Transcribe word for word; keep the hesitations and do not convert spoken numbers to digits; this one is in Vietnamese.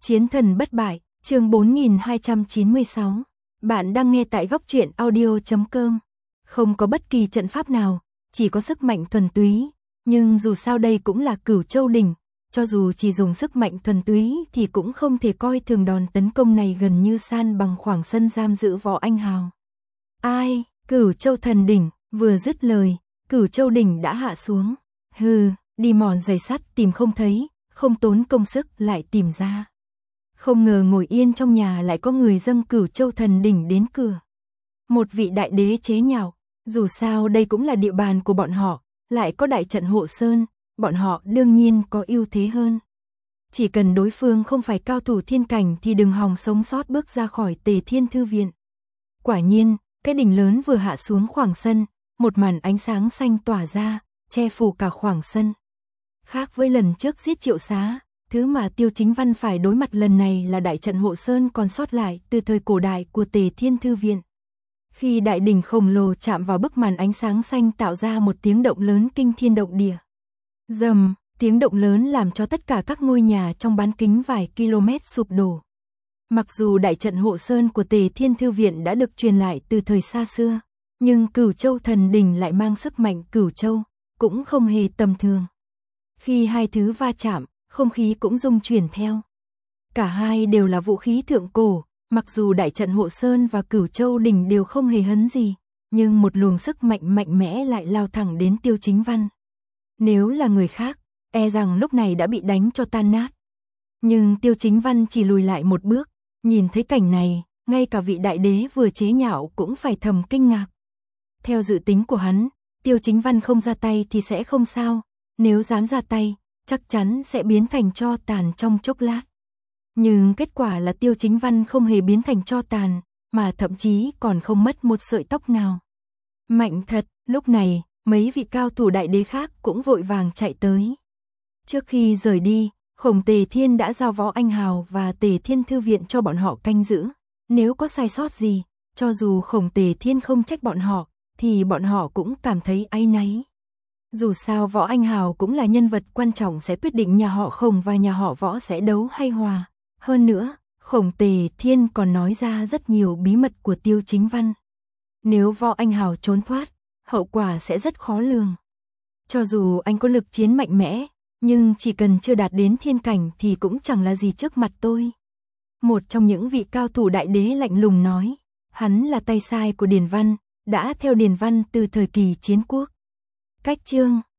Chiến thần bất bại, chương bốn nghìn hai trăm chín mươi sáu. Bạn đang nghe tại góc truyện audio chấm com. Không có bất kỳ trận pháp nào, chỉ có sức mạnh thuần túy, nhưng dù sao đây cũng là Cửu Châu đỉnh, cho dù chỉ dùng sức mạnh thuần túy thì cũng không thể coi thường đòn tấn công này gần như san bằng khoảng sân giam giữ Võ Anh Hào. Ai, Cửu Châu thần đỉnh, vừa dứt lời, Cửu Châu đỉnh đã hạ xuống. Hừ, đi mòn giày sắt tìm không thấy, không tốn công sức lại tìm ra. Không ngờ ngồi yên trong nhà lại có người dâng Cửu Châu thần đỉnh đến cửa. Một vị đại đế chế nhạo, dù sao đây cũng là địa bàn của bọn họ, lại có đại trận hộ sơn, bọn họ đương nhiên có ưu thế hơn. Chỉ cần đối phương không phải cao thủ thiên cảnh thì đừng hòng sống sót bước ra khỏi Tề Thiên Thư Viện. Quả nhiên, cái đỉnh lớn vừa hạ xuống khoảng sân, một màn ánh sáng xanh tỏa ra, che phủ cả khoảng sân. Khác với lần trước giết Triệu Xá, thứ mà Tiêu Chính Văn phải đối mặt lần này là đại trận hộ sơn còn sót lại từ thời cổ đại của Tề Thiên Thư Viện. Khi đại đỉnh khổng lồ chạm vào bức màn ánh sáng xanh tạo ra một tiếng động lớn kinh thiên động địa. Rầm, tiếng động lớn làm cho tất cả các ngôi nhà trong bán kính vài km sụp đổ. Mặc dù đại trận hộ sơn của Tề Thiên Thư Viện đã được truyền lại từ thời xa xưa, nhưng Cửu Châu thần đỉnh lại mang sức mạnh Cửu Châu, cũng không hề tầm thường. Khi hai thứ va chạm, không khí cũng rung chuyển theo. Cả hai đều là vũ khí thượng cổ, mặc dù đại trận hộ sơn và Cửu Châu đỉnh đều không hề hấn gì, nhưng một luồng sức mạnh mạnh mẽ lại lao thẳng đến Tiêu Chính Văn. Nếu là người khác, e rằng lúc này đã bị đánh cho tan nát. Nhưng Tiêu Chính Văn chỉ lùi lại một bước, nhìn thấy cảnh này, ngay cả vị đại đế vừa chế nhạo cũng phải thầm kinh ngạc. Theo dự tính của hắn, Tiêu Chính Văn không ra tay thì sẽ không sao, nếu dám ra tay, chắc chắn sẽ biến thành tro tàn trong chốc lát. Nhưng kết quả là Tiêu Chính Văn không hề biến thành tro tàn, mà thậm chí còn không mất một sợi tóc nào. Mạnh thật, lúc này, mấy vị cao thủ đại đế khác cũng vội vàng chạy tới. Trước khi rời đi, Khổng Tề Thiên đã giao Võ Anh Hào và Tề Thiên Thư Viện cho bọn họ canh giữ. Nếu có sai sót gì, cho dù Khổng Tề Thiên không trách bọn họ, thì bọn họ cũng cảm thấy áy náy. Dù sao Võ Anh Hào cũng là nhân vật quan trọng sẽ quyết định nhà họ Khổng và nhà họ Võ sẽ đấu hay hòa. Hơn nữa, Khổng Tề Thiên còn nói ra rất nhiều bí mật của Tiêu Chính Văn. Nếu Võ Anh Hào trốn thoát, hậu quả sẽ rất khó lường. Cho dù anh có lực chiến mạnh mẽ, nhưng chỉ cần chưa đạt đến thiên cảnh thì cũng chẳng là gì trước mặt tôi. Một trong những vị cao thủ đại đế lạnh lùng nói, hắn là tay sai của Điền Văn, đã theo Điền Văn từ thời kỳ chiến quốc. Cách chương